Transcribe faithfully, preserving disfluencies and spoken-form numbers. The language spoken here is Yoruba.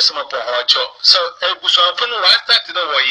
some upon her. So, a bushel upon one start to the way